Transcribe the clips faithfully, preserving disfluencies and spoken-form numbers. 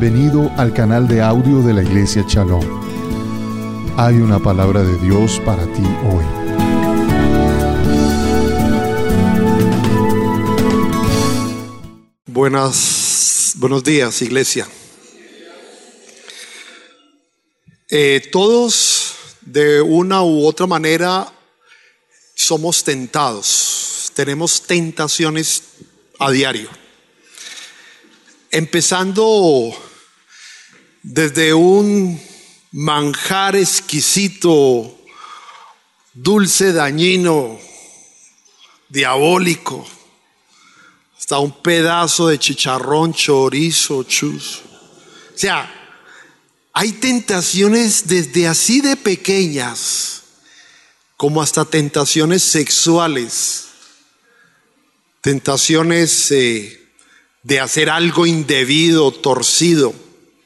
Bienvenido al canal de audio de la Iglesia Shalom. Hay una palabra de Dios para ti hoy. Buenas, buenos días, iglesia. Eh, todos, de una u otra manera, somos tentados. Tenemos tentaciones a diario. Empezando desde un manjar exquisito, dulce, dañino, diabólico, hasta un pedazo de chicharrón, chorizo, chus. O sea, hay tentaciones desde así de pequeñas como hasta tentaciones sexuales, tentaciones eh, de hacer algo indebido, torcido.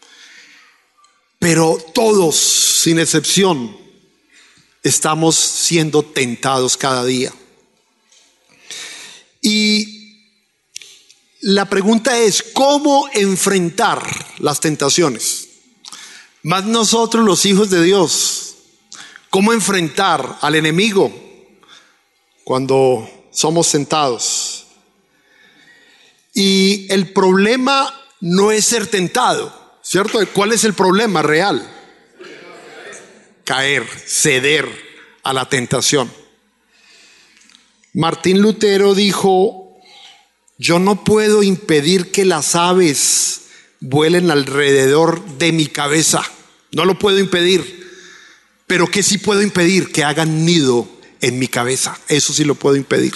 Pero todos, sin excepción, estamos siendo tentados cada día. Y la pregunta es, ¿cómo enfrentar las tentaciones? Más nosotros, los hijos de Dios, ¿cómo enfrentar al enemigo cuando somos tentados? Y el problema no es ser tentado, ¿cierto? ¿Cuál es el problema real? Caer, ceder a la tentación. Martín Lutero dijo: yo no puedo impedir que las aves vuelen alrededor de mi cabeza. No lo puedo impedir. Pero ¿qué sí puedo impedir? Que hagan nido en mi cabeza. Eso sí lo puedo impedir.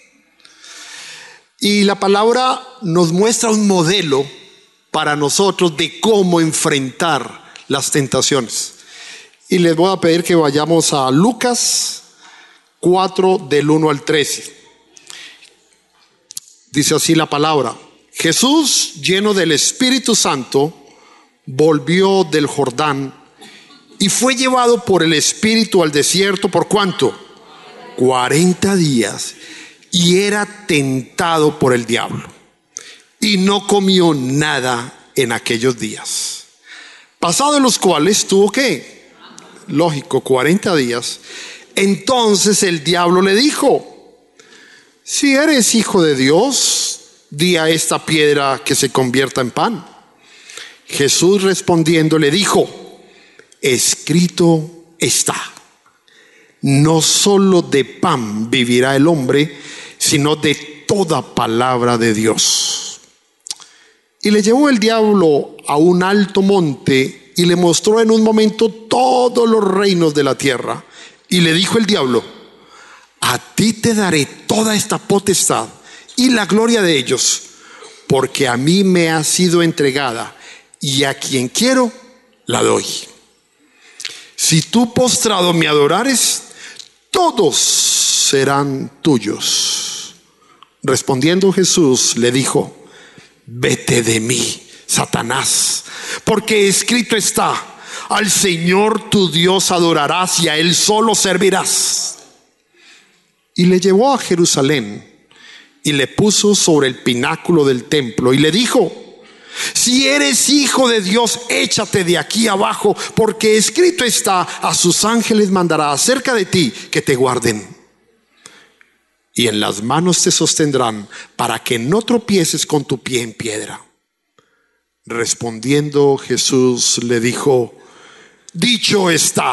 Y la palabra nos muestra un modelo para nosotros de cómo enfrentar las tentaciones. Y les voy a pedir que vayamos a Lucas cuatro, del uno al trece. Dice así la palabra: Jesús, lleno del Espíritu Santo, volvió del Jordán y fue llevado por el Espíritu al desierto. ¿Por cuánto? cuarenta días. Y era tentado por el diablo. Y no comió nada en aquellos días. Pasados los cuales tuvo que, lógico, cuarenta días. Entonces el diablo le dijo: si eres hijo de Dios, di a esta piedra que se convierta en pan. Jesús respondiendo le dijo: escrito está, no solo de pan vivirá el hombre, sino de toda palabra de Dios. Y le llevó el diablo a un alto monte y le mostró en un momento todos los reinos de la tierra. Y le dijo el diablo: a ti te daré toda esta potestad y la gloria de ellos, porque a mí me ha sido entregada, y a quien quiero la doy. Si tú postrado me adorares, todos serán tuyos. Respondiendo Jesús le dijo: vete de mí, Satanás, porque escrito está: al Señor tu Dios adorarás y a Él solo servirás. Y le llevó a Jerusalén y le puso sobre el pináculo del templo y le dijo: si eres hijo de Dios, échate de aquí abajo, porque escrito está: a sus ángeles mandará acerca de ti que te guarden, y en las manos te sostendrán, para que no tropieces con tu pie en piedra. Respondiendo Jesús le dijo: dicho está,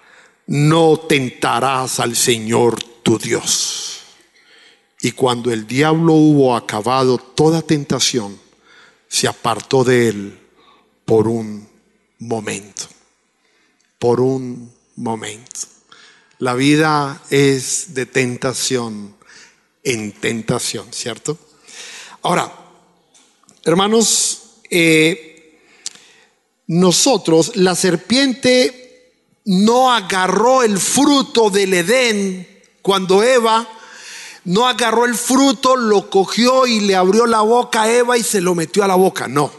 no tentarás al Señor tu Dios. Y cuando el diablo hubo acabado toda tentación, se apartó de él por un momento. Por un momento. La vida es de tentación en tentación, ¿cierto? Ahora, hermanos, eh, nosotros, la serpiente no agarró el fruto del Edén cuando Eva no agarró el fruto, lo cogió y le abrió la boca a Eva y se lo metió a la boca. No.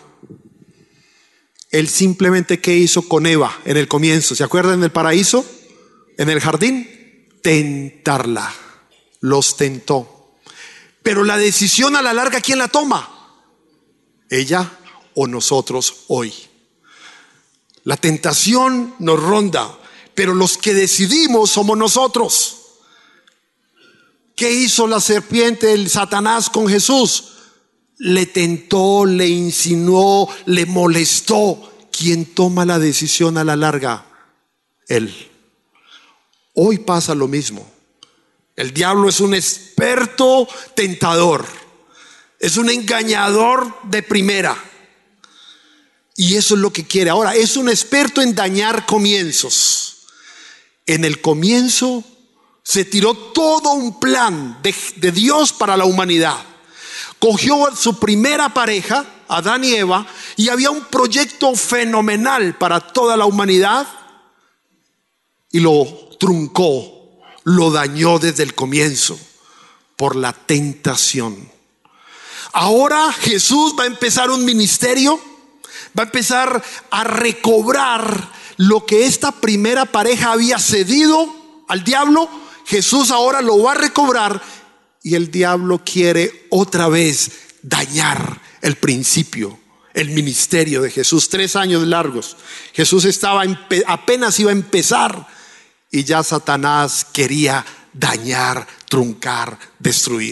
Él simplemente, ¿qué hizo con Eva en el comienzo? ¿Se acuerdan en el paraíso? En el jardín. Tentarla. Los tentó. Pero la decisión a la larga, ¿quién la toma? Ella o nosotros hoy. La tentación nos ronda, pero los que decidimos somos nosotros. ¿Qué hizo la serpiente, el Satanás, con Jesús? Le tentó, le insinuó, le molestó. ¿Quién toma la decisión a la larga? Él. Hoy pasa lo mismo. El diablo es un experto tentador, es un engañador de primera. Y eso es lo que quiere. Ahora, es un experto en dañar comienzos. En el comienzo se tiró todo un plan de, de Dios para la humanidad. Cogió su primera pareja, Adán y Eva, y había un proyecto fenomenal para toda la humanidad y lo truncó, lo dañó desde el comienzo por la tentación. Ahora Jesús va a empezar un ministerio, va a empezar a recobrar lo que esta primera pareja había cedido al diablo. Jesús ahora lo va a recobrar y el diablo quiere otra vez dañar el principio, el ministerio de Jesús. Tres años largos. Jesús estaba apenas iba a empezar y ya Satanás quería dañar, truncar, destruir.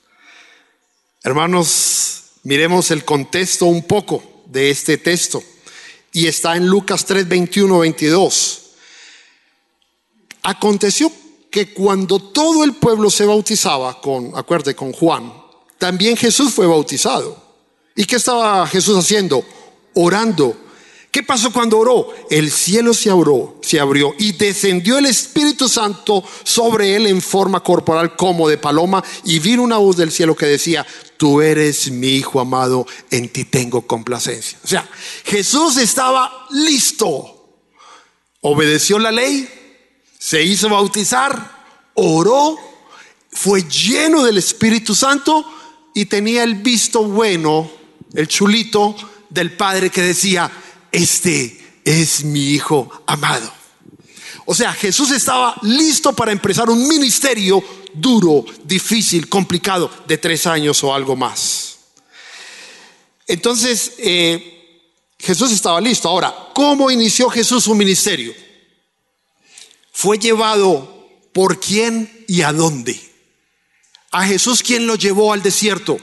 Hermanos, miremos el contexto un poco de este texto y está en Lucas tres, veintiuno, veintidós. Aconteció que cuando todo el pueblo se bautizaba con, acuérdate, con Juan, también Jesús fue bautizado. ¿Y qué estaba Jesús haciendo? Orando. ¿Qué pasó cuando oró? El cielo se abrió, se abrió y descendió el Espíritu Santo sobre él en forma corporal como de paloma, y vino una voz del cielo que decía: tú eres mi hijo amado, en ti tengo complacencia. O sea, Jesús estaba listo, obedeció la ley, se hizo bautizar, oró, fue lleno del Espíritu Santo y tenía el visto bueno, el chulito del Padre que decía: este es mi hijo amado. O sea, Jesús estaba listo para empezar un ministerio duro, difícil, complicado, de tres años o algo más. Entonces, eh, Jesús estaba listo. Ahora, ¿cómo inició Jesús su ministerio? Fue llevado por quién y a dónde. A Jesús, ¿quién lo llevó al desierto?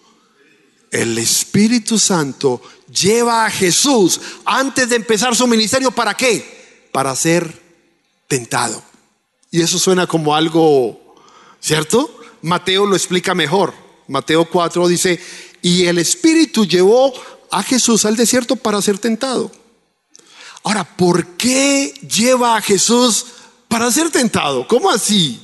El Espíritu Santo lleva a Jesús antes de empezar su ministerio. ¿Para qué? Para ser tentado. Y eso suena como algo, ¿cierto? Mateo lo explica mejor. Mateo cuatro dice: y el Espíritu llevó a Jesús al desierto para ser tentado. Ahora, ¿por qué lleva a Jesús para ser tentado? ¿Cómo así?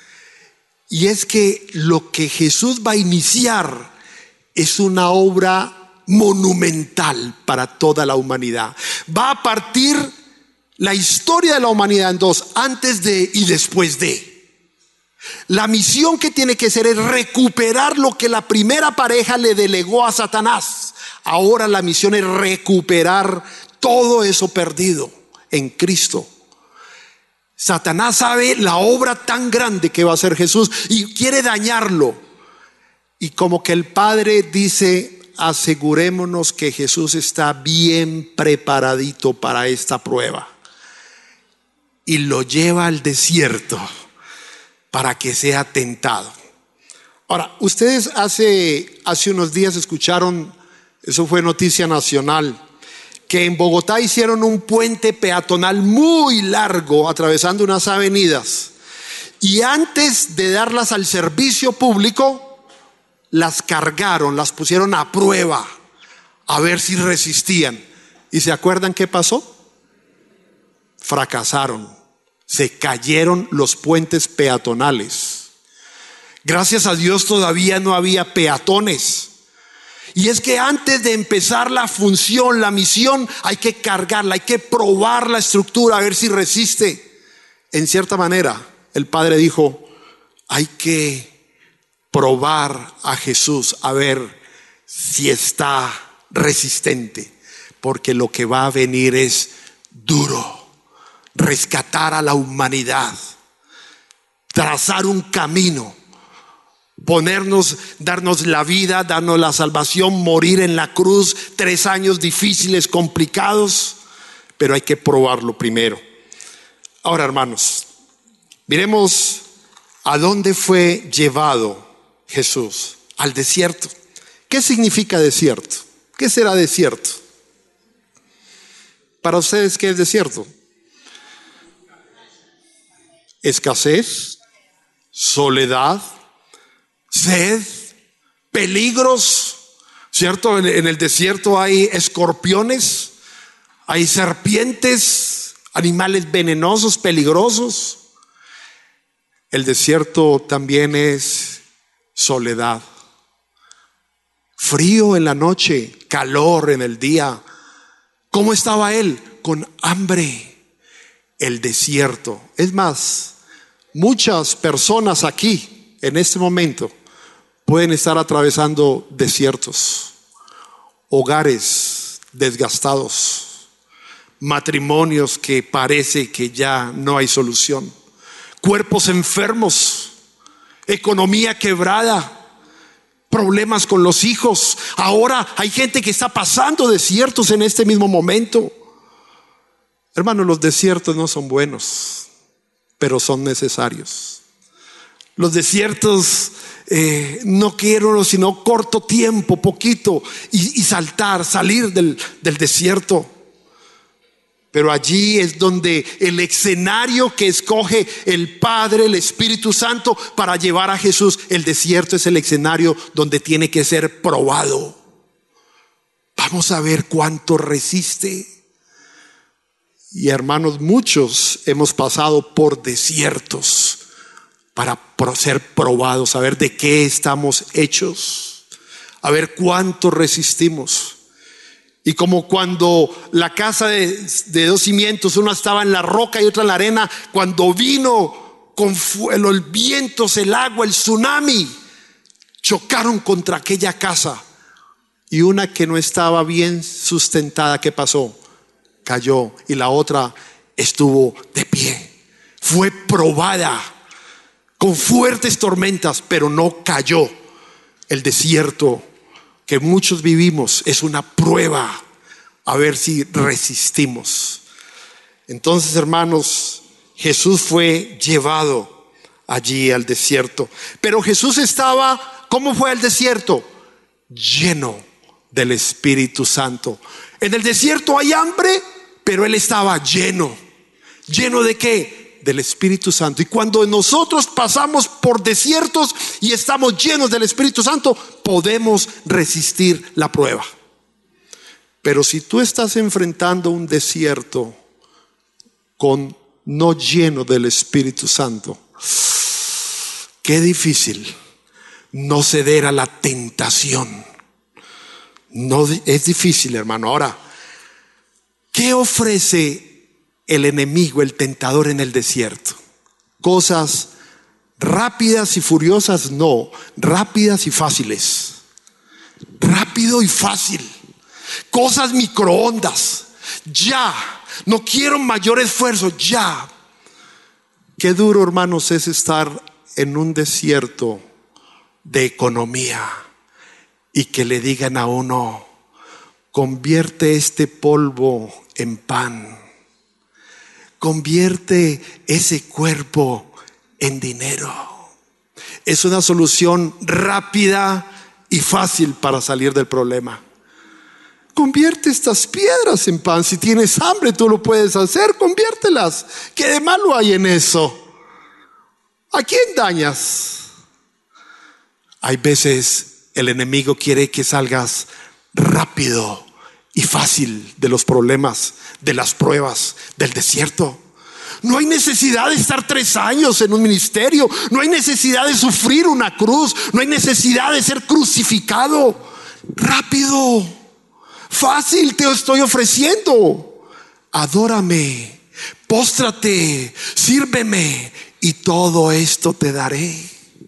Y es que lo que Jesús va a iniciar es una obra monumental para toda la humanidad. Va a partir la historia de la humanidad en dos: antes de y después de. La misión que tiene que ser es recuperar lo que la primera pareja le delegó a Satanás. Ahora la misión es recuperar todo eso perdido en Cristo. Satanás sabe la obra tan grande que va a hacer Jesús y quiere dañarlo. Y como que el Padre dice: asegurémonos que Jesús está bien preparadito para esta prueba. Y lo lleva al desierto para que sea tentado. Ahora, ustedes hace, hace unos días escucharon, eso fue noticia nacional, que en Bogotá hicieron un puente peatonal muy largo atravesando unas avenidas. Y antes de darlas al servicio público, las cargaron, las pusieron a prueba a ver si resistían. ¿Y se acuerdan qué pasó? Fracasaron, se cayeron los puentes peatonales. Gracias a Dios todavía no había peatones. Y es que antes de empezar la función, la misión, hay que cargarla, hay que probar la estructura a ver si resiste. En cierta manera, el Padre dijo: hay que probar a Jesús a ver si está resistente, porque lo que va a venir es duro. Rescatar a la humanidad, trazar un camino ponernos, darnos la vida, darnos la salvación, morir en la cruz, tres años difíciles, complicados, pero hay que probarlo primero. Ahora, hermanos, miremos a dónde fue llevado Jesús, al desierto. ¿Qué significa desierto? ¿Qué será desierto? Para ustedes, ¿qué es desierto? Escasez, soledad, sed, peligros, ¿cierto? En, en el desierto hay escorpiones, hay serpientes, animales venenosos, peligrosos. El desierto también es soledad, frío en la noche, calor en el día. ¿Cómo estaba él? Con hambre. El desierto. Es más, muchas personas aquí en este momento pueden estar atravesando desiertos, hogares desgastados, matrimonios que parece que ya no hay solución, cuerpos enfermos, economía quebrada, problemas con los hijos. Ahora hay gente que está pasando desiertos en este mismo momento. Hermanos, los desiertos no son buenos, pero son necesarios. Los desiertos eh, no quiero sino corto tiempo, poquito, y, y saltar, salir del, del desierto. Pero allí es donde el escenario que escoge el Padre, el Espíritu Santo para llevar a Jesús, el desierto es el escenario donde tiene que ser probado. Vamos a ver cuánto resiste. Y hermanos, muchos hemos pasado por desiertos para ser probados, a ver de qué estamos hechos, a ver cuánto resistimos. Y como cuando la casa de, de dos cimientos, una estaba en la roca y otra en la arena, cuando vino con los vientos, el agua, el tsunami, chocaron contra aquella casa, y una que no estaba bien sustentada, ¿qué pasó? Cayó, y la otra estuvo de pie. Fue probada con fuertes tormentas, pero no cayó. El desierto que muchos vivimos es una prueba a ver si resistimos. Entonces, hermanos, Jesús fue llevado allí al desierto. Pero Jesús estaba, ¿cómo fue al desierto? Lleno del Espíritu Santo. En el desierto hay hambre, pero él estaba lleno. ¿Lleno de qué? Del Espíritu Santo. Y cuando nosotros pasamos por desiertos y estamos llenos del Espíritu Santo, podemos resistir la prueba. Pero si tú estás enfrentando un desierto con no lleno del Espíritu Santo, qué difícil no ceder a la tentación. No, es difícil, hermano. Ahora, ¿qué ofrece el enemigo, el tentador en el desierto? Cosas rápidas y furiosas, no, rápidas y fáciles. Rápido y fácil. Cosas microondas, ya. No quiero mayor esfuerzo, ya. Qué duro, hermanos, es estar en un desierto de economía y que le digan a uno: convierte este polvo en pan, convierte ese cuerpo en dinero. Es una solución rápida y fácil para salir del problema. Convierte estas piedras en pan. Si tienes hambre, tú lo puedes hacer, conviértelas. ¿Qué de malo hay en eso? ¿A quién dañas? Hay veces el enemigo quiere que salgas rápido y fácil de los problemas, de las pruebas, del desierto. No hay necesidad de estar tres años en un ministerio. No hay necesidad de sufrir una cruz. No hay necesidad de ser crucificado. Rápido, fácil te estoy ofreciendo. Adórame, póstrate, sírveme y todo esto te daré.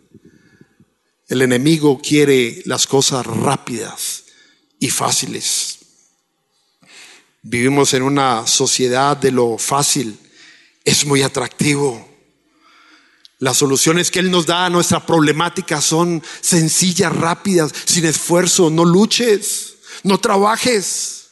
El enemigo quiere las cosas rápidas y fáciles. Vivimos en una sociedad de lo fácil. Es muy atractivo. Las soluciones que Él nos da a nuestra problemática son sencillas, rápidas, sin esfuerzo. No luches, no trabajes.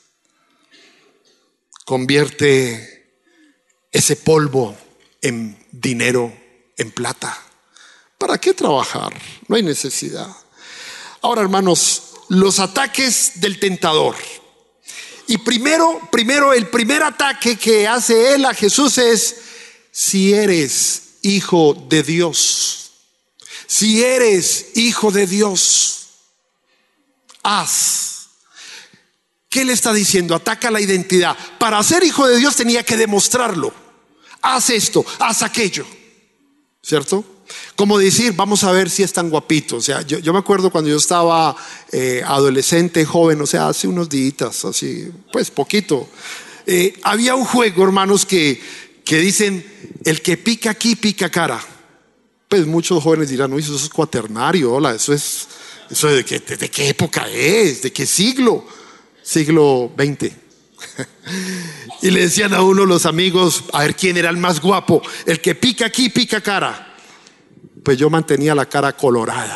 Convierte ese polvo en dinero, en plata. ¿Para qué trabajar? No hay necesidad. Ahora, hermanos, los ataques del tentador. Y primero, primero, el primer ataque que hace él a Jesús es: si eres hijo de Dios, si eres hijo de Dios, haz. ¿Qué le está diciendo? Ataca la identidad. Para ser hijo de Dios tenía que demostrarlo. Haz esto, haz aquello, ¿cierto? Como decir, vamos a ver si es tan guapito. O sea, yo, yo me acuerdo cuando yo estaba eh, adolescente, joven, o sea, hace unos días, así, pues poquito. Eh, había un juego, hermanos, que, que dicen: el que pica aquí, pica cara. Pues muchos jóvenes dirán: uy, eso es cuaternario, hola, eso es, eso de, qué, de, de qué época es, de qué siglo, siglo veinte. Y le decían a uno los amigos, a ver quién era el más guapo: el que pica aquí, pica cara. Pues yo mantenía la cara colorada,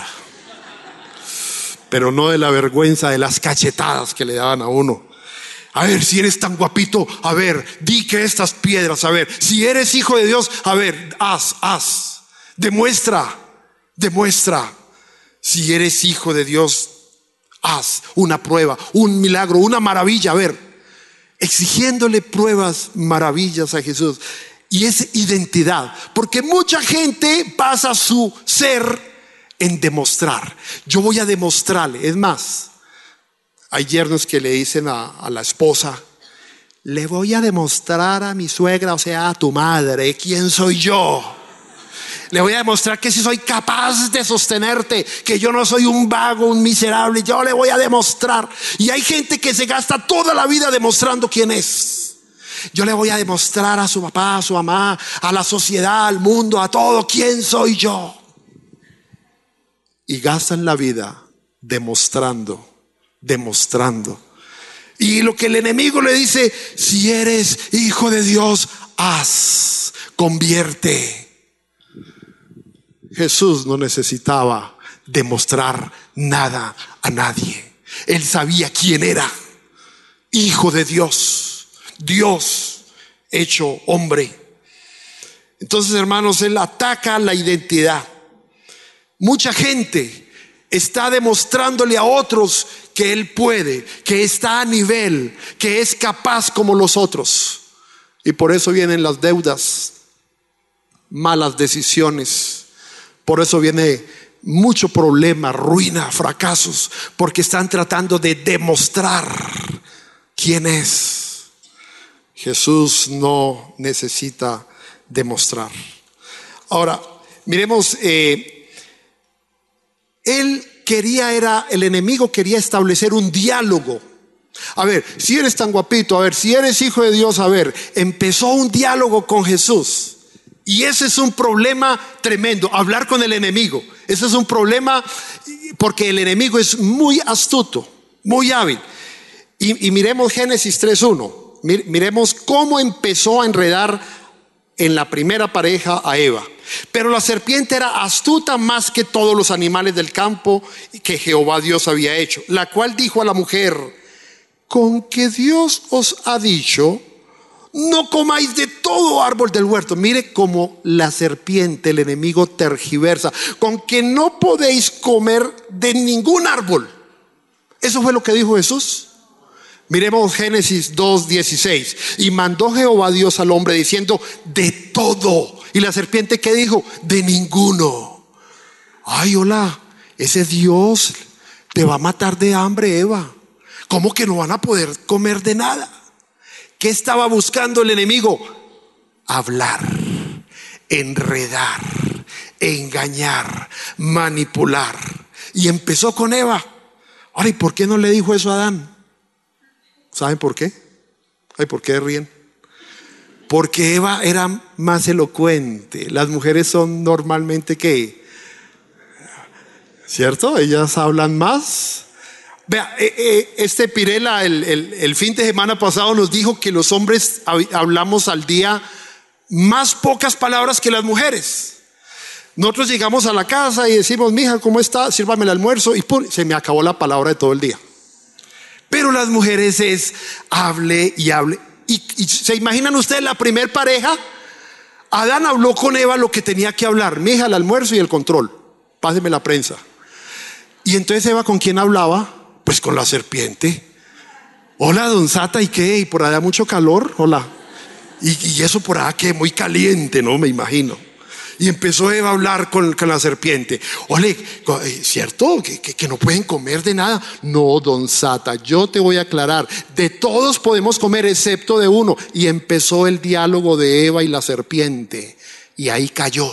pero no de la vergüenza, de las cachetadas que le daban a uno. A ver, si eres tan guapito, a ver, di que estas piedras, a ver, si eres hijo de Dios, a ver, haz, haz, demuestra, demuestra. Si eres hijo de Dios, haz una prueba, un milagro, una maravilla, a ver, exigiéndole pruebas, maravillas a Jesús. Y es identidad, porque mucha gente pasa su ser en demostrar. Yo voy a demostrarle. Es más, hay yernos que le dicen a, a la esposa: le voy a demostrar a mi suegra, o sea, a tu madre, quién soy yo. Le voy a demostrar que sí soy capaz de sostenerte, que yo no soy un vago, un miserable. Yo le voy a demostrar. Y hay gente que se gasta toda la vida demostrando quién es. Yo le voy a demostrar a su papá, a su mamá, a la sociedad, al mundo, a todo, quién soy yo. Y gastan la vida demostrando, demostrando. Y lo que el enemigo le dice: si eres hijo de Dios, haz, convierte. Jesús no necesitaba demostrar nada a nadie. Él sabía quién era: hijo de Dios, Dios hecho hombre. Entonces, hermanos, él ataca la identidad. Mucha gente está demostrándole a otros que él puede, que está a nivel, que es capaz como los otros. Y por eso vienen las deudas, malas decisiones. Por eso viene mucho problema, ruina, fracasos, porque están tratando de demostrar quién es. Jesús no necesita demostrar. Ahora, miremos, eh, él quería, era, el enemigo quería establecer un diálogo. A ver, si eres tan guapito, a ver, si eres hijo de Dios, a ver, empezó un diálogo con Jesús. Y ese es un problema tremendo, hablar con el enemigo. Ese es un problema porque el enemigo es muy astuto, muy hábil. Y, y miremos Génesis tres uno. Miremos cómo empezó a enredar en la primera pareja a Eva. Pero la serpiente era astuta más que todos los animales del campo que Jehová Dios había hecho, la cual dijo a la mujer: con que Dios os ha dicho, no comáis de todo árbol del huerto. Mire cómo la serpiente, el enemigo, tergiversa: con que no podéis comer de ningún árbol. Eso fue lo que dijo Jesús. Miremos Génesis dos dieciséis. Y mandó Jehová Dios al hombre diciendo: de todo. Y la serpiente, ¿qué dijo? De ninguno. Ay, hola, ese Dios te va a matar de hambre, Eva. ¿Cómo que no van a poder comer de nada? ¿Qué estaba buscando el enemigo? Hablar, enredar, engañar, manipular. Y empezó con Eva. Ahora, ¿y por qué no le dijo eso a Adán? ¿Saben por qué? Ay, ¿por qué ríen? Porque Eva era más elocuente. Las mujeres son normalmente, ¿qué? ¿Cierto? Ellas hablan más. Vea, eh, eh, este Pirela el, el, el fin de semana pasado nos dijo que los hombres hablamos al día más pocas palabras que las mujeres. Nosotros llegamos a la casa y decimos, mija, ¿cómo está? Sírvame el almuerzo, y ¡pum! Se me acabó la palabra de todo el día. Pero las mujeres es hable y hable. Y, y ¿se imaginan ustedes la primer pareja? Adán habló con Eva lo que tenía que hablar: mija, el almuerzo y el control, páseme la prensa. Y entonces Eva, ¿con quién hablaba? Pues con la serpiente. Hola, don Sata, ¿y qué? ¿Y por allá mucho calor? Hola. Y, y eso por allá que muy caliente, ¿no? Me imagino. Y empezó Eva a hablar con, con la serpiente. Ole, ¿cierto? ¿Que, que, que no pueden comer de nada? No, don Sata, yo te voy a aclarar. De todos podemos comer excepto de uno. Y empezó el diálogo de Eva y la serpiente. Y ahí cayó.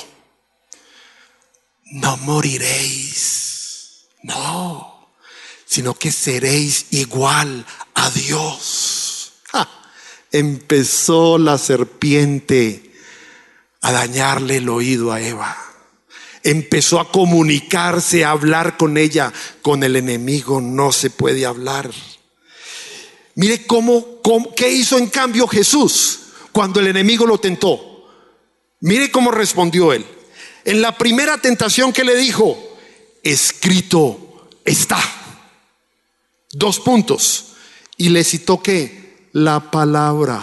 No moriréis. No. Sino que seréis igual a Dios. ¡Ja! Empezó la serpiente a dañarle el oído a Eva. Empezó a comunicarse, a hablar con ella. Con el enemigo no se puede hablar. Mire cómo, cómo qué hizo en cambio Jesús cuando el enemigo lo tentó. Mire cómo respondió él. En la primera tentación que le dijo: escrito está. Dos puntos. Y le citó ¿qué? La palabra.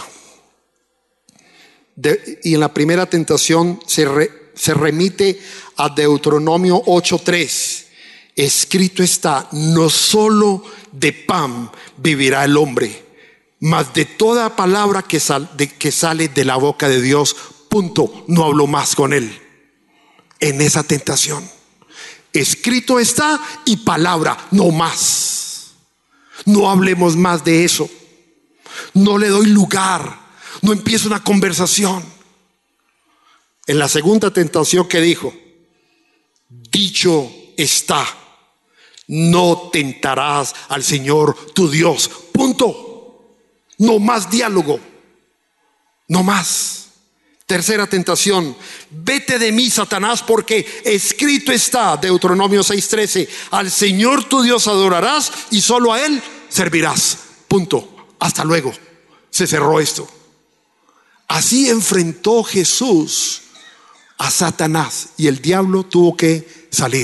De, y en la primera tentación se, re, se remite a Deuteronomio ocho tres. Escrito está: no solo de pan vivirá el hombre, mas de toda palabra que, sal, de, que sale de la boca de Dios. Punto. No habló más con él en esa tentación. Escrito está y palabra, no más. No hablemos más de eso. No le doy lugar. No empieza una conversación. En la segunda tentación que dijo: dicho está, no tentarás al Señor tu Dios. Punto. No más diálogo. No más. Tercera tentación: vete de mí, Satanás, porque escrito está, Deuteronomio seis trece, al Señor tu Dios adorarás y solo a Él servirás. Punto. Hasta luego. Se cerró esto. Así enfrentó Jesús a Satanás y el diablo tuvo que salir.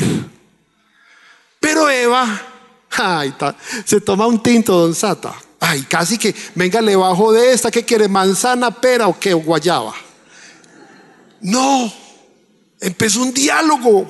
Pero Eva, ay, ta, se toma un tinto, don Sata. Ay, casi que, venga, le bajo de esta. ¿Qué quiere? ¿Manzana, pera o qué? ¿O guayaba? No, empezó un diálogo.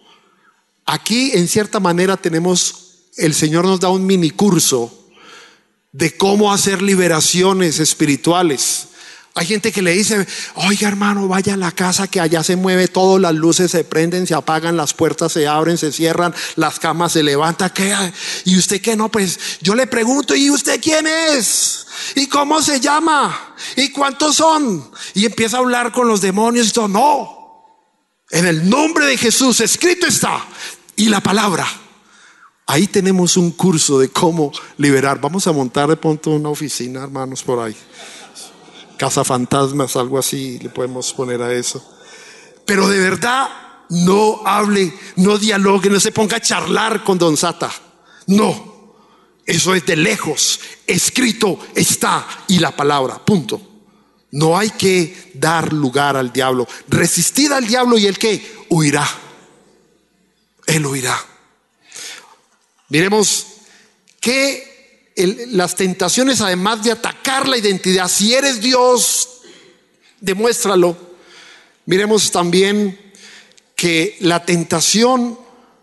Aquí en cierta manera tenemos, el Señor nos da un mini curso de cómo hacer liberaciones espirituales. Hay gente que le dice: oiga, hermano, vaya a la casa que allá se mueve todo, las luces se prenden, se apagan, las puertas se abren, se cierran, las camas se levantan. ¿Qué? ¿Y usted qué? No, pues yo le pregunto: ¿y usted quién es? ¿Y cómo se llama? ¿Y cuántos son? Y empieza a hablar con los demonios y todo. No, en el nombre de Jesús, escrito está, y la palabra. Ahí tenemos un curso de cómo liberar. Vamos a montar de pronto una oficina, hermanos, por ahí. Casa fantasmas, algo así le podemos poner a eso. Pero de verdad, no hable, no dialogue, no se ponga a charlar con don Sata. No, eso es de lejos. Escrito está y la palabra, punto. No hay que dar lugar al diablo. Resistid al diablo y él ¿qué? Huirá. Él huirá. Miremos que El, las tentaciones, además de atacar la identidad, si eres Dios, demuéstralo. Miremos también que la tentación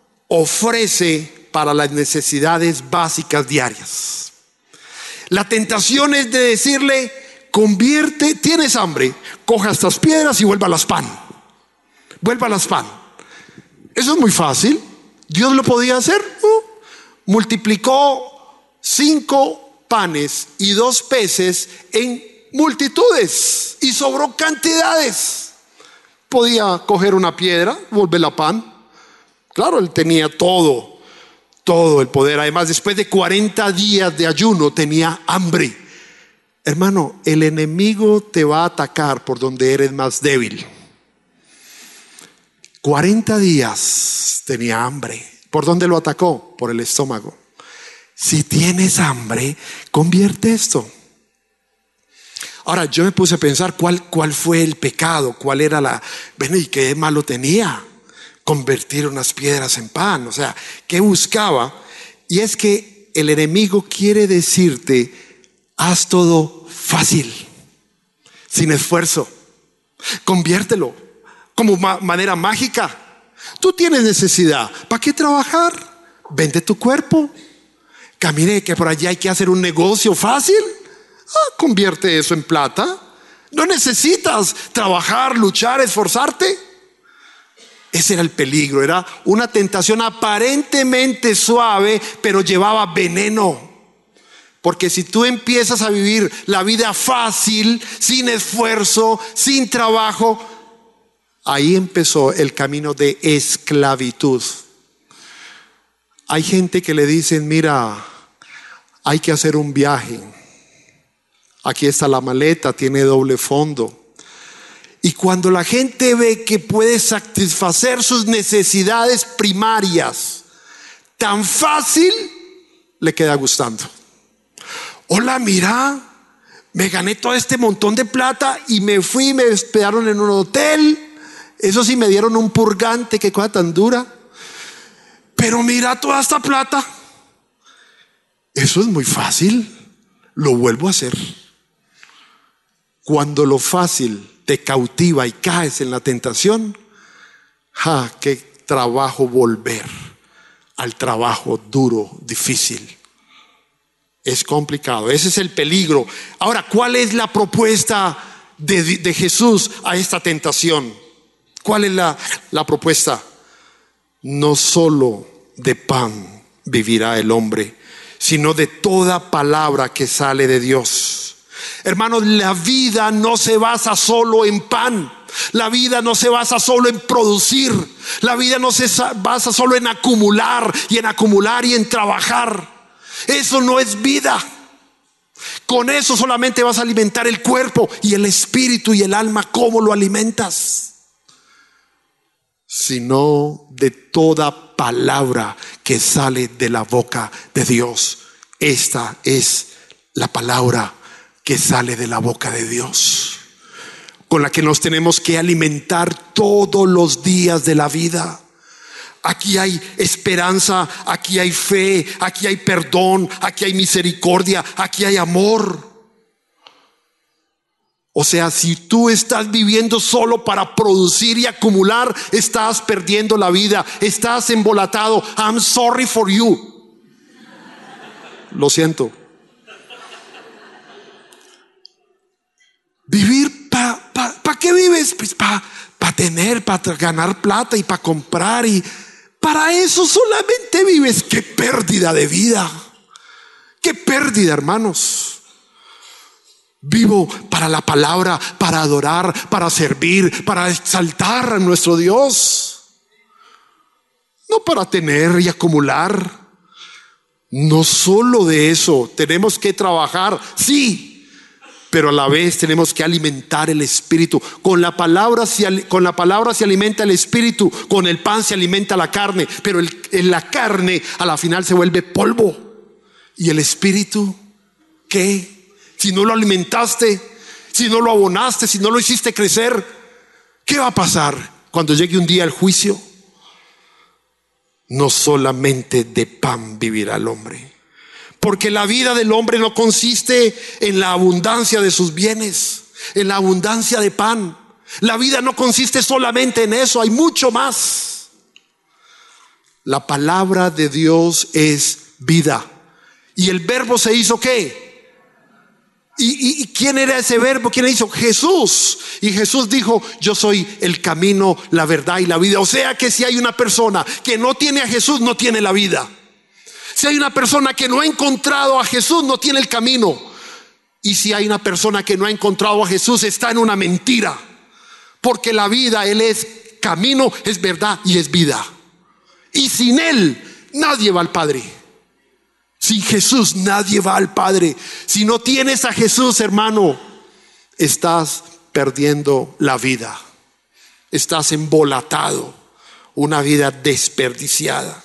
ofrece para las necesidades básicas diarias. La tentación es de decirle: convierte, tienes hambre, coja estas piedras y vuélvalas pan. Vuélvalas pan. Eso es muy fácil. Dios lo podía hacer. Uh, multiplicó cinco panes y dos peces en multitudes y sobró cantidades. Podía coger una piedra, volverla pan. Claro, él tenía todo, todo el poder. Además, después de cuarenta días de ayuno, tenía hambre. Hermano, el enemigo te va a atacar por donde eres más débil. cuarenta días tenía hambre. ¿Por dónde lo atacó? Por el estómago. Si tienes hambre, convierte esto. Ahora yo me puse a pensar cuál, cuál fue el pecado, cuál era la, bueno, y qué malo tenía. convertir unas piedras en pan. O sea, ¿qué buscaba? Y es que el enemigo quiere decirte: haz todo fácil, sin esfuerzo. Conviértelo como ma- manera mágica. Tú tienes necesidad, ¿para qué trabajar? Vende tu cuerpo. Camine que por allá hay que hacer un negocio fácil. Ah, convierte eso en plata. No necesitas trabajar, luchar, esforzarte. Ese era el peligro. Era una tentación aparentemente suave, pero llevaba veneno. Porque si tú empiezas a vivir la vida fácil, sin esfuerzo, sin trabajo, ahí empezó el camino de esclavitud. Hay gente que le dicen: mira, hay que hacer un viaje. Aquí está la maleta, tiene doble fondo. Y cuando la gente ve que puede satisfacer sus necesidades primarias tan fácil, le queda gustando. Hola, mira, me gané todo este montón de plata y me fui, me hospedaron en un hotel. Eso sí, me dieron un purgante, qué cosa tan dura. Pero mira toda esta plata. Eso es muy fácil, lo vuelvo a hacer. Cuando lo fácil te cautiva y caes en la tentación, ¡ja! Qué trabajo volver al trabajo duro, difícil. Es complicado, ese es el peligro. Ahora, ¿cuál es la propuesta de, de Jesús a esta tentación? ¿Cuál es la, la propuesta? No solo de pan vivirá el hombre, sino de toda palabra que sale de Dios. Hermanos, la vida no se basa solo en pan. La vida no se basa solo en producir. La vida no se basa solo en acumular y en acumular y en trabajar. Eso no es vida. Con eso solamente vas a alimentar el cuerpo y el espíritu y el alma. ¿Cómo lo alimentas? Sino de toda palabra que sale de la boca de Dios. Esta es la palabra que sale de la boca de Dios, con la que nos tenemos que alimentar todos los días de la vida. Aquí hay esperanza, aquí hay fe, aquí hay perdón, aquí hay misericordia, aquí hay amor. O sea, si tú estás viviendo solo para producir y acumular, estás perdiendo la vida, estás embolatado. I'm sorry for you. Lo siento. Vivir, ¿para pa, pa qué vives? Pues para pa tener, para ganar plata y para comprar, y para eso solamente vives. Qué pérdida de vida, qué pérdida, hermanos. Vivo para la palabra, para adorar, para servir, para exaltar a nuestro Dios, no para tener y acumular. No solo de eso, tenemos que trabajar, sí, pero a la vez tenemos que alimentar el espíritu. Con la palabra se, con la palabra se alimenta el espíritu, con el pan se alimenta la carne, pero el, en la carne a la final se vuelve polvo. ¿Y el espíritu qué? Si no lo alimentaste, si no lo abonaste, si no lo hiciste crecer, ¿qué va a pasar cuando llegue un día el juicio? No solamente de pan vivirá el hombre, porque la vida del hombre no consiste en la abundancia de sus bienes, en la abundancia de pan. La vida no consiste solamente en eso, hay mucho más. La palabra de Dios es vida. Y el verbo se hizo ¿qué? ¿Y, y, y quién era ese verbo? ¿Quién le hizo? Jesús. Y Jesús dijo: yo soy el camino, la verdad y la vida. O sea que si hay una persona que no tiene a Jesús, no tiene la vida. Si hay una persona que no ha encontrado a Jesús, no tiene el camino. Y si hay una persona que no ha encontrado a Jesús, está en una mentira. Porque la vida, Él es camino, es verdad y es vida. Y sin Él nadie va al Padre. Sin Jesús nadie va al Padre. Si no tienes a Jesús, hermano, estás perdiendo la vida. Estás embolatado, una vida desperdiciada.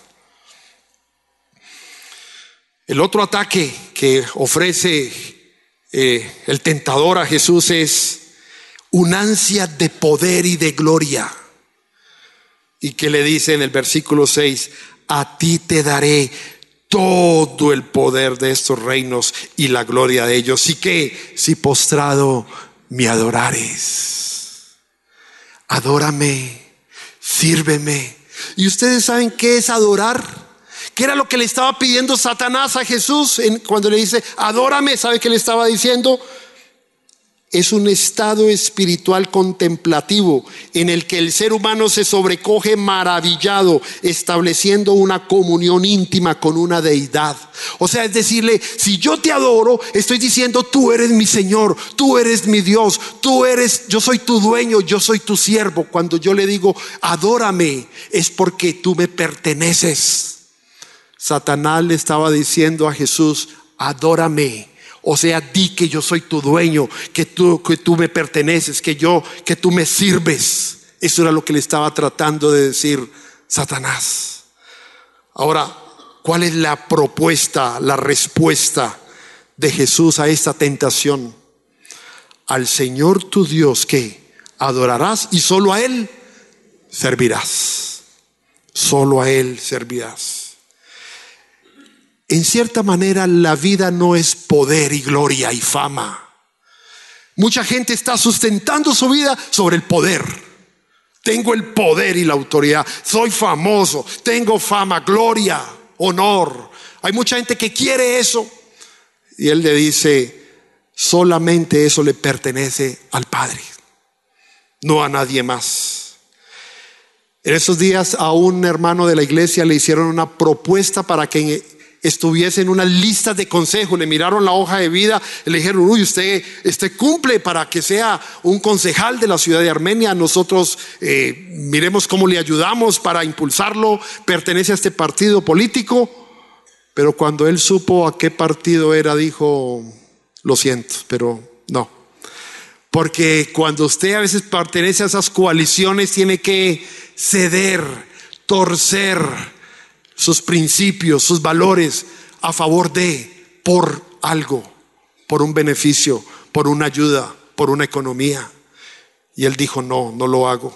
El otro ataque que ofrece eh, el tentador a Jesús es un ansia de poder y de gloria. y que le dice en el versículo seis, a ti te daré todo el poder de estos reinos y la gloria de ellos. Y que si postrado me adorares, adórame, sírveme. Y ustedes saben qué es adorar, qué era lo que le estaba pidiendo Satanás a Jesús en, cuando le dice adórame. ¿Sabe qué le estaba diciendo? Es un estado espiritual contemplativo en el que el ser humano se sobrecoge maravillado, estableciendo una comunión íntima con una deidad. O sea, es decirle, si yo te adoro, estoy diciendo, tú eres mi Señor, tú eres mi Dios, tú eres, yo soy tu dueño, yo soy tu siervo. Cuando yo le digo, adórame, es porque tú me perteneces. Satanás le estaba diciendo a Jesús, adórame. O sea, di que yo soy tu dueño, que tú, que tú me perteneces, que yo, que tú me sirves. Eso era lo que le estaba tratando de decir Satanás. Ahora, ¿cuál es la propuesta, la respuesta de Jesús a esta tentación? Al Señor tu Dios que adorarás y solo a Él servirás. Solo a Él servirás. En cierta manera, la vida no es poder y gloria y fama. Mucha gente está sustentando su vida sobre el poder. Tengo el poder y la autoridad. Soy famoso, tengo fama, gloria, honor. Hay mucha gente que quiere eso. Y él le dice, solamente eso le pertenece al Padre, no a nadie más. En esos días a un hermano de la iglesia le hicieron una propuesta para que estuviese en una lista de consejos. Le miraron la hoja de vida y le dijeron, uy, usted, usted cumple para que sea un concejal de la ciudad de Armenia. Nosotros eh, miremos cómo le ayudamos para impulsarlo. Pertenece a este partido político. Pero cuando él supo a qué partido era, dijo, lo siento, pero no. Porque cuando usted a veces pertenece a esas coaliciones, tiene que ceder, torcer sus principios, sus valores a favor de, por algo, por un beneficio, por una ayuda, por una economía. Y él dijo, no, no lo hago.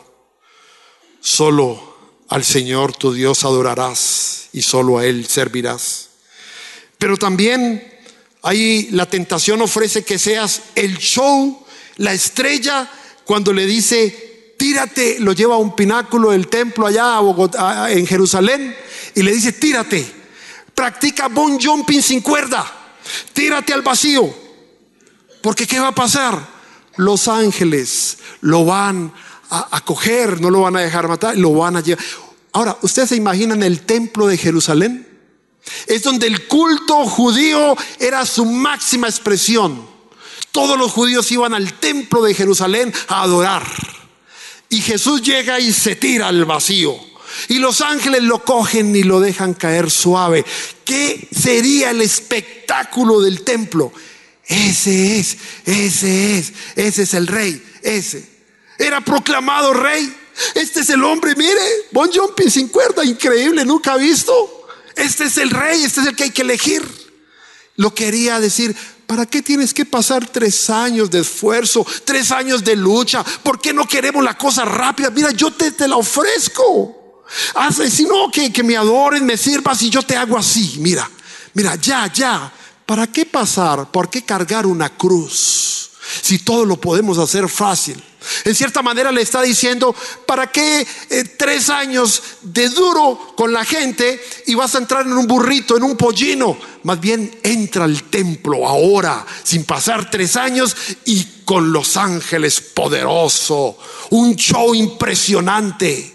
Solo al Señor tu Dios adorarás y solo a Él servirás. Pero también ahí la tentación ofrece que seas el show, la estrella. Cuando le dice, tírate, lo lleva a un pináculo del templo allá a Bogotá, en Jerusalén, y le dice, tírate, practica bungee jumping sin cuerda, tírate al vacío. Porque ¿qué va a pasar? Los ángeles lo van a, a coger, no lo van a dejar matar, lo van a llevar. Ahora, ¿ustedes se imaginan el templo de Jerusalén? Es donde el culto judío era su máxima expresión. Todos los judíos iban al templo de Jerusalén a adorar. Y Jesús llega y se tira al vacío. Y los ángeles lo cogen y lo dejan caer suave. ¿Qué sería el espectáculo del templo? Ese es, ese es, ese es el rey, ese. Era proclamado rey. Este es el hombre, mire, bungee jumping sin cuerda, increíble, nunca ha visto. Este es el rey, este es el que hay que elegir. Lo quería decir, ¿para qué tienes que pasar tres años de esfuerzo, tres años de lucha? ¿Por qué no queremos la cosa rápida? Mira, yo te, te la ofrezco. Haz, si no, que, que me adoren, me sirvas y yo te hago así. Mira, mira, ya, ya. ¿Para qué pasar? ¿Por qué cargar una cruz? Si todo lo podemos hacer fácil. En cierta manera le está diciendo, ¿para qué eh, tres años de duro con la gente y vas a entrar en un burrito, en un pollino? Más bien entra al templo ahora, sin pasar tres años y con los ángeles poderoso, un show impresionante.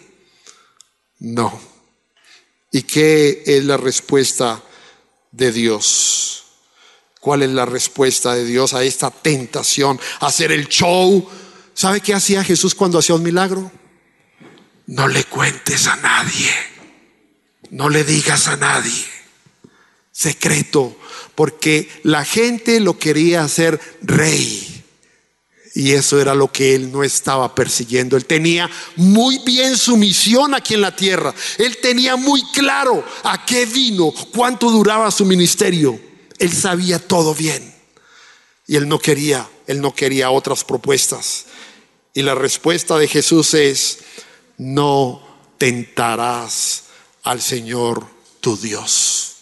No. ¿Y qué es la respuesta de Dios? ¿Cuál es la respuesta de Dios a esta tentación? Hacer el show. ¿Sabe qué hacía Jesús cuando hacía un milagro? No le cuentes a nadie. No le digas a nadie. Secreto. Porque la gente lo quería hacer rey. Y eso era lo que él no estaba persiguiendo. Él tenía muy bien su misión aquí en la tierra. Él tenía muy claro a qué vino, cuánto duraba su ministerio. Él sabía todo bien. Y él no quería, él no quería otras propuestas. Y la respuesta de Jesús es, no tentarás al Señor tu Dios.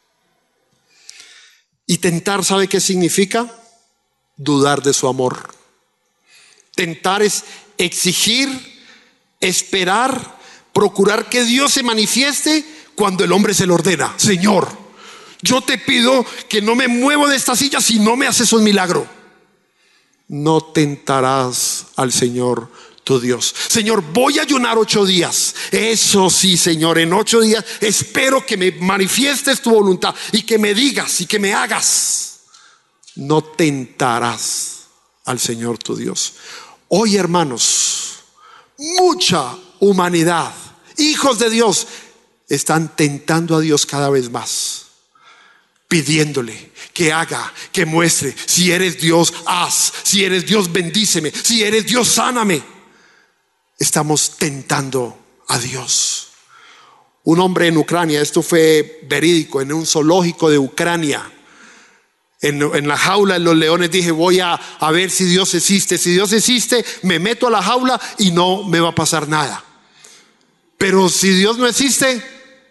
Y tentar, ¿sabe qué significa? Dudar de su amor. Tentar es exigir, esperar, procurar que Dios se manifieste cuando el hombre se lo ordena. Señor, yo te pido que no me muevo de esta silla si no me haces un milagro. No tentarás al Señor tu Dios. Señor, voy a ayunar ocho días. Eso sí, Señor, en ocho días espero que me manifiestes tu voluntad y que me digas y que me hagas. No tentarás al Señor tu Dios. Hoy, hermanos, mucha humanidad, hijos de Dios, están tentando a Dios cada vez más, pidiéndole que haga, que muestre. Si eres Dios, haz. Si eres Dios, bendíceme. Si eres Dios, sáname. Estamos tentando a Dios. Un hombre en Ucrania, esto fue verídico, en un zoológico de Ucrania, en, en la jaula de los leones, dije, voy a, a ver si Dios existe. Si Dios existe, me meto a la jaula y no me va a pasar nada. Pero si Dios no existe,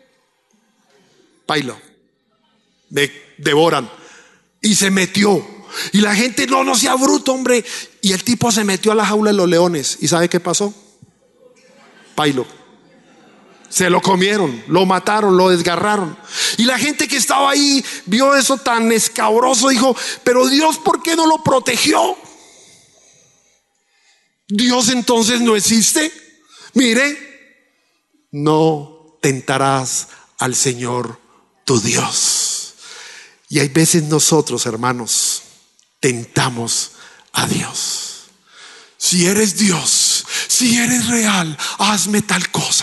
bailo, me devoran. Y se metió. Y la gente, no, no sea bruto, hombre. Y el tipo se metió a la jaula de los leones. ¿Y sabe qué pasó? Bailo. Se lo comieron, lo mataron, lo desgarraron. Y la gente que estaba ahí vio eso tan escabroso, dijo, pero Dios, ¿por qué no lo protegió? Dios entonces no existe. Mire, no tentarás al Señor tu Dios. Y hay veces nosotros, hermanos, tentamos a Dios. Si eres Dios, si eres real, hazme tal cosa.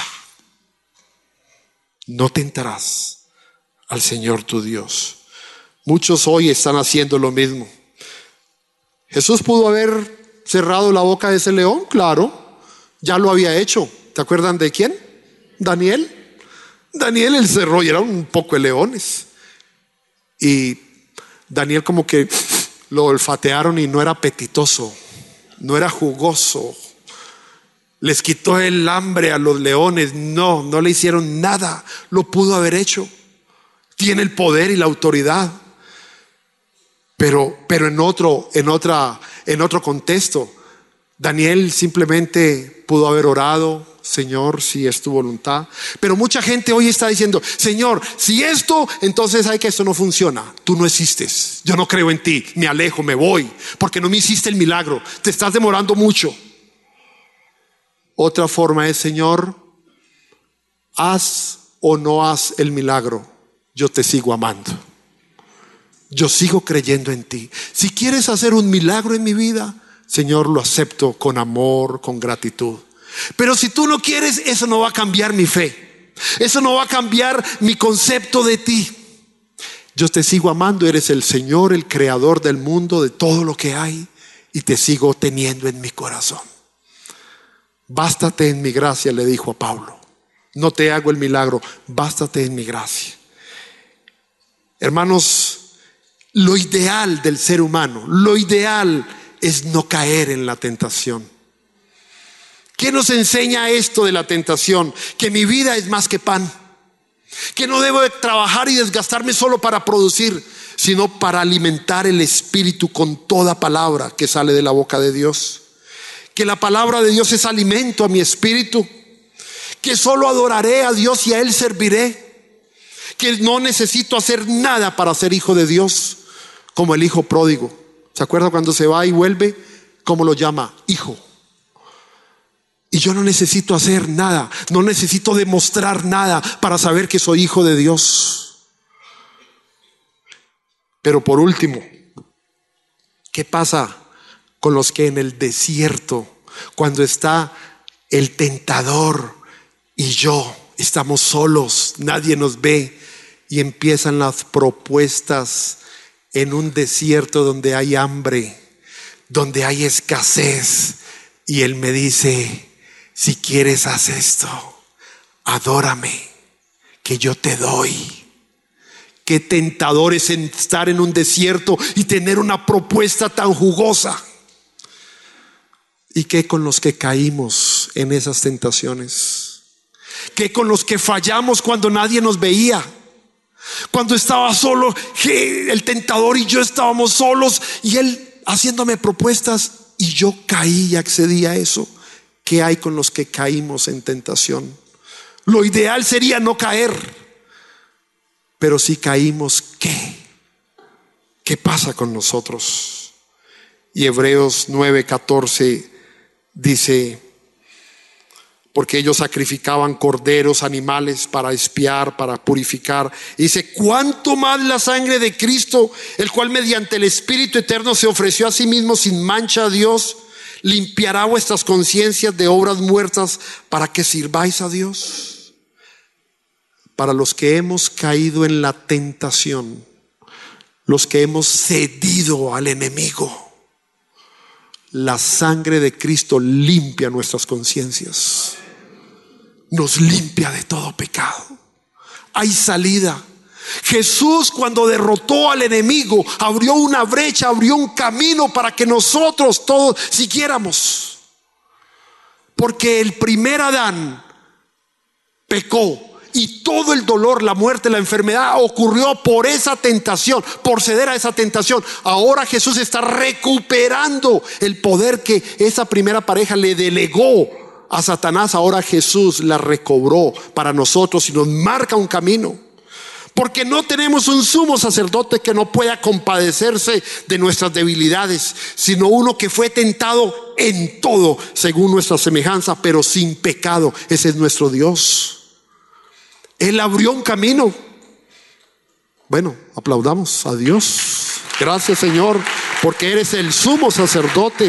No tentarás al Señor tu Dios. Muchos hoy están haciendo lo mismo. Jesús pudo haber cerrado la boca de ese león, claro, ya lo había hecho. ¿Te acuerdan de quién? Daniel. Daniel el cerró y eran un poco de leones. Y Daniel como que lo olfatearon y no era apetitoso, no era jugoso. Les quitó el hambre a los leones. No, no le hicieron nada. Lo pudo haber hecho. Tiene el poder y la autoridad. Pero, pero en otro, en otra, en otro contexto, Daniel simplemente pudo haber orado, Señor, si es tu voluntad. Pero mucha gente hoy está diciendo, Señor, si esto, entonces hay que esto no funciona. Tú no existes. Yo no creo en ti. Me alejo, me voy, porque no me hiciste el milagro. Te estás demorando mucho. Otra forma es, Señor, haz o no haz el milagro, yo te sigo amando. Yo sigo creyendo en ti. Si quieres hacer un milagro en mi vida, Señor, lo acepto con amor, con gratitud. Pero si tú no quieres, eso no va a cambiar mi fe. Eso no va a cambiar mi concepto de ti. Yo te sigo amando, eres el Señor, el creador del mundo, de todo lo que hay, y te sigo teniendo en mi corazón. Bástate en mi gracia, le dijo a Pablo. No te hago el milagro, bástate en mi gracia. Hermanos, lo ideal del ser humano, lo ideal es no caer en la tentación. ¿Qué nos enseña esto de la tentación? Que mi vida es más que pan, que no debo de trabajar y desgastarme solo para producir, sino para alimentar el espíritu con toda palabra que sale de la boca de Dios. Que la palabra de Dios es alimento a mi espíritu, que solo adoraré a Dios y a Él serviré, que no necesito hacer nada para ser hijo de Dios, como el hijo pródigo. ¿Se acuerda cuando se va y vuelve? ¿Cómo lo llama? Hijo. Y yo no necesito hacer nada, no necesito demostrar nada para saber que soy hijo de Dios. Pero por último, ¿qué pasa con los que en el desierto, cuando está el tentador y yo, estamos solos, nadie nos ve, y empiezan las propuestas en un desierto donde hay hambre, donde hay escasez, y Él me dice, si quieres haz esto, adórame, que yo te doy. Qué tentador es estar en un desierto y tener una propuesta tan jugosa. ¿Y qué con los que caímos en esas tentaciones? que con los que fallamos cuando nadie nos veía. Cuando estaba solo, el tentador y yo estábamos solos y él haciéndome propuestas y yo caí y accedí a eso. ¿Qué hay con los que caímos en tentación? Lo ideal sería no caer, pero si caímos, ¿qué? ¿Qué pasa con nosotros? Y Hebreos nueve catorce dice: porque ellos sacrificaban corderos, animales para expiar, para purificar. Y dice: cuánto más la sangre de Cristo, el cual mediante el Espíritu eterno se ofreció a sí mismo sin mancha a Dios, limpiará vuestras conciencias de obras muertas para que sirváis a Dios. Para los que hemos caído en la tentación, los que hemos cedido al enemigo, la sangre de Cristo limpia nuestras conciencias, nos limpia de todo pecado. Hay salida. Jesús, cuando derrotó al enemigo, abrió una brecha, abrió un camino para que nosotros todos siguiéramos. Porque el primer Adán pecó y todo el dolor, la muerte, la enfermedad ocurrió por esa tentación, por ceder a esa tentación. Ahora Jesús está recuperando el poder que esa primera pareja le delegó a Satanás. Ahora Jesús la recobró para nosotros y nos marca un camino. Porque no tenemos un sumo sacerdote que no pueda compadecerse de nuestras debilidades, sino uno que fue tentado en todo según nuestra semejanza, pero sin pecado. Ese es nuestro Dios. Él abrió un camino. Bueno, aplaudamos a Dios. Gracias, Señor, porque eres el sumo sacerdote.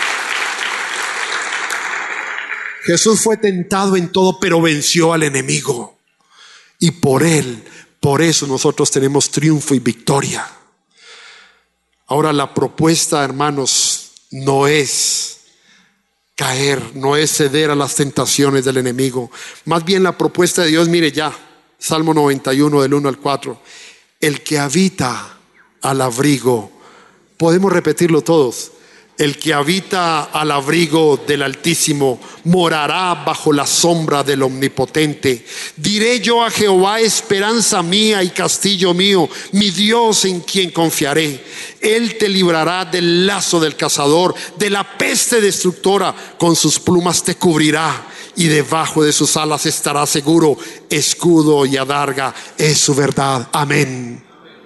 Jesús fue tentado en todo, pero venció al enemigo. Y por él, por eso nosotros tenemos triunfo y victoria. Ahora la propuesta, hermanos, no es caer, no es ceder a las tentaciones del enemigo. Más bien la propuesta de Dios, mire ya, Salmo noventa y uno del uno al cuatro. El que habita al abrigo, podemos repetirlo todos. El que habita al abrigo del Altísimo morará bajo la sombra del Omnipotente. Diré yo a Jehová, esperanza mía y castillo mío, mi Dios en quien confiaré. Él te librará del lazo del cazador, de la peste destructora. Con sus plumas te cubrirá y debajo de sus alas estará seguro. Escudo y adarga es su verdad. Amén.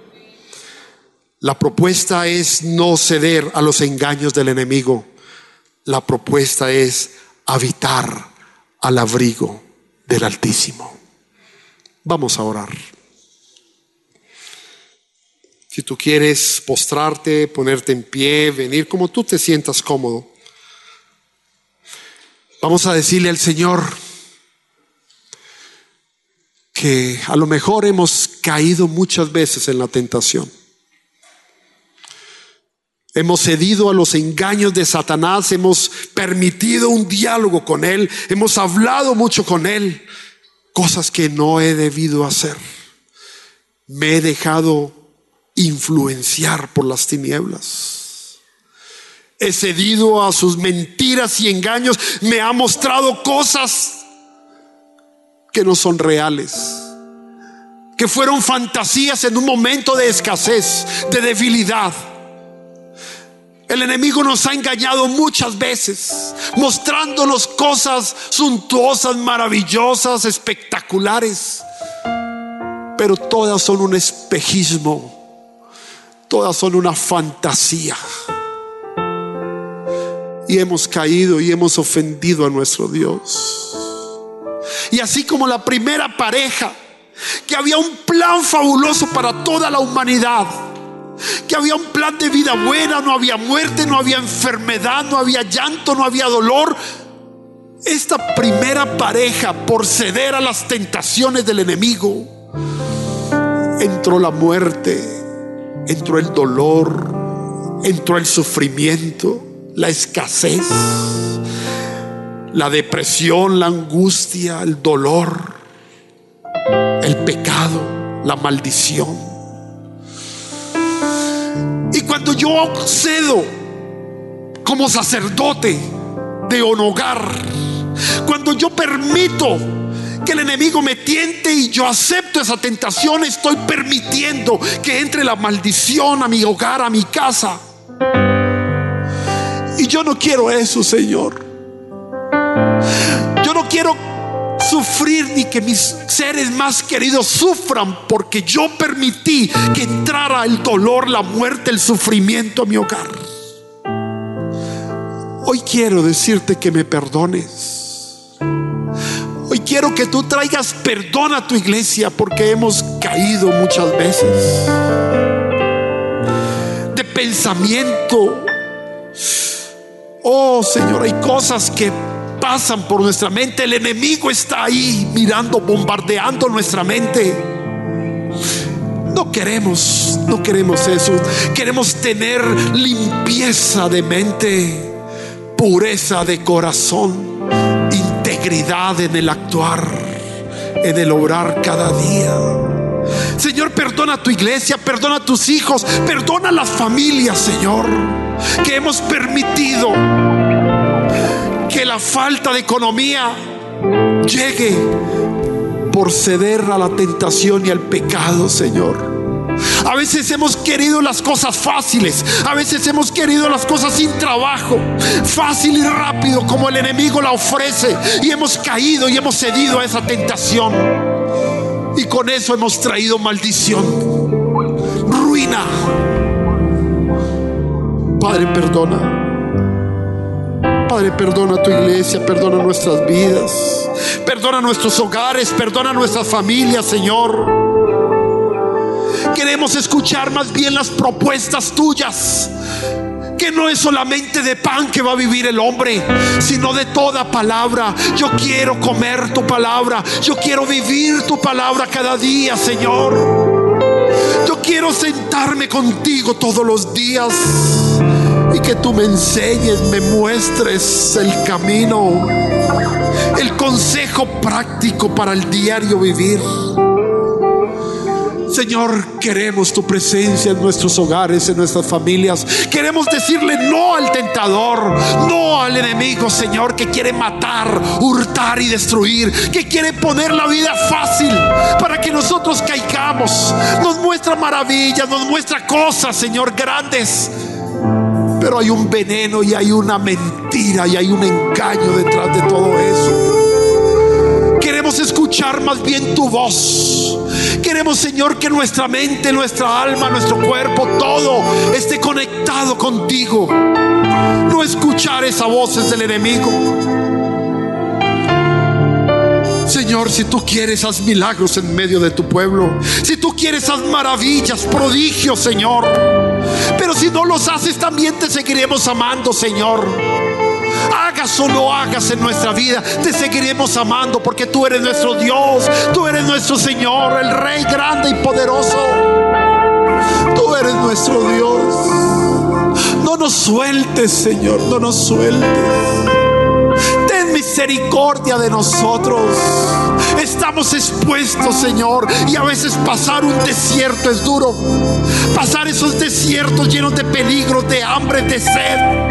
La propuesta es no ceder a los engaños del enemigo. La propuesta es habitar al abrigo del Altísimo. Vamos a orar. Si tú quieres postrarte, ponerte en pie, venir como tú te sientas cómodo, vamos a decirle al Señor que a lo mejor hemos caído muchas veces en la tentación. Hemos cedido a los engaños de Satanás, hemos permitido un diálogo con él, hemos hablado mucho con él, cosas que no he debido hacer. Me he dejado influenciar por las tinieblas. He cedido a sus mentiras y engaños, me ha mostrado cosas que no son reales, que fueron fantasías en un momento de escasez, de debilidad. El enemigo nos ha engañado muchas veces, mostrándonos cosas suntuosas, maravillosas, espectaculares, pero todas son un espejismo, todas son una fantasía. Y hemos caído y hemos ofendido a nuestro Dios. Y así como la primera pareja, que había un plan fabuloso para toda la humanidad, que había un plan de vida buena, no había muerte, no había enfermedad, no había llanto, no había dolor. Esta primera pareja, por ceder a las tentaciones del enemigo, entró la muerte, entró el dolor, entró el sufrimiento, la escasez, la depresión, la angustia, el dolor, el pecado, la maldición. Y cuando yo accedo como sacerdote de un hogar, cuando yo permito que el enemigo me tiente y yo acepto esa tentación, estoy permitiendo que entre la maldición a mi hogar, a mi casa. Y yo no quiero eso, Señor. Yo no quiero sufrir ni que mis seres más queridos sufran porque yo permití que entrara el dolor, la muerte, el sufrimiento a mi hogar. Hoy quiero decirte que me perdones. Hoy quiero que tú traigas perdón a tu iglesia porque hemos caído muchas veces de pensamiento. Oh Señor, hay cosas que pasan por nuestra mente. El enemigo está ahí mirando, bombardeando nuestra mente. No queremos, no queremos eso. Queremos tener limpieza de mente, pureza de corazón, integridad en el actuar, en el obrar cada día. Señor, perdona a tu iglesia, perdona a tus hijos, perdona a las familias, Señor, que hemos permitido que la falta de economía llegue por ceder a la tentación y al pecado, Señor. A veces hemos querido las cosas fáciles, a veces hemos querido las cosas sin trabajo, fácil y rápido como el enemigo la ofrece, y hemos caído y hemos cedido a esa tentación, y con eso hemos traído maldición, ruina. Padre, perdona. Padre, perdona a tu iglesia, perdona nuestras vidas, perdona nuestros hogares, perdona nuestras familias, Señor. Queremos escuchar más bien las propuestas tuyas, que no es solamente de pan que va a vivir el hombre, sino de toda palabra. Yo quiero comer tu palabra, yo quiero vivir tu palabra cada día, Señor. Yo quiero sentarme contigo todos los días y que tú me enseñes, me muestres el camino, el consejo práctico para el diario vivir. Señor, queremos tu presencia en nuestros hogares, en nuestras familias. Queremos decirle no al tentador, no al enemigo, Señor, que quiere matar, hurtar y destruir, que quiere poner la vida fácil para que nosotros caigamos. Nos muestra maravillas, nos muestra cosas, Señor, grandes, pero hay un veneno y hay una mentira y hay un engaño detrás de todo eso. Queremos escuchar más bien tu voz. Queremos, Señor, que nuestra mente, nuestra alma, nuestro cuerpo, todo esté conectado contigo. No escuchar esas voces del enemigo. Señor, si tú quieres, haz milagros en medio de tu pueblo. Si tú quieres, haz maravillas, prodigios, Señor. Pero si no los haces, también te seguiremos amando, Señor. Hagas o no hagas en nuestra vida, te seguiremos amando, porque tú eres nuestro Dios, tú eres nuestro Señor, el Rey grande y poderoso. Tú eres nuestro Dios. No nos sueltes, Señor, no nos sueltes. Ten misericordia de nosotros. Estamos expuestos, Señor, y a veces pasar un desierto es duro. Pasar esos desiertos llenos de peligros, de hambre, de sed.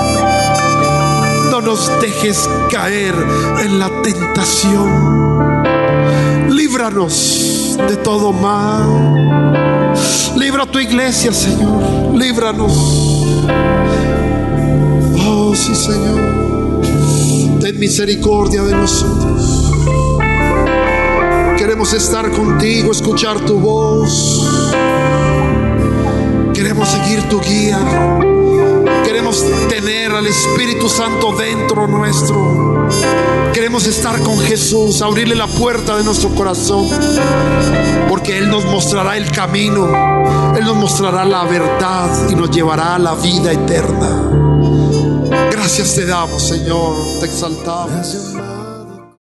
No nos dejes caer en la tentación. Líbranos de todo mal. Libra a tu iglesia, Señor. Líbranos. Oh, sí, Señor. Ten misericordia de nosotros. Queremos estar contigo, escuchar tu voz. Queremos seguir tu guía. Queremos tener al Espíritu Santo dentro nuestro. Queremos estar con Jesús, abrirle la puerta de nuestro corazón, porque Él nos mostrará el camino, Él nos mostrará la verdad y nos llevará a la vida eterna. Gracias te damos, Señor, te exaltamos.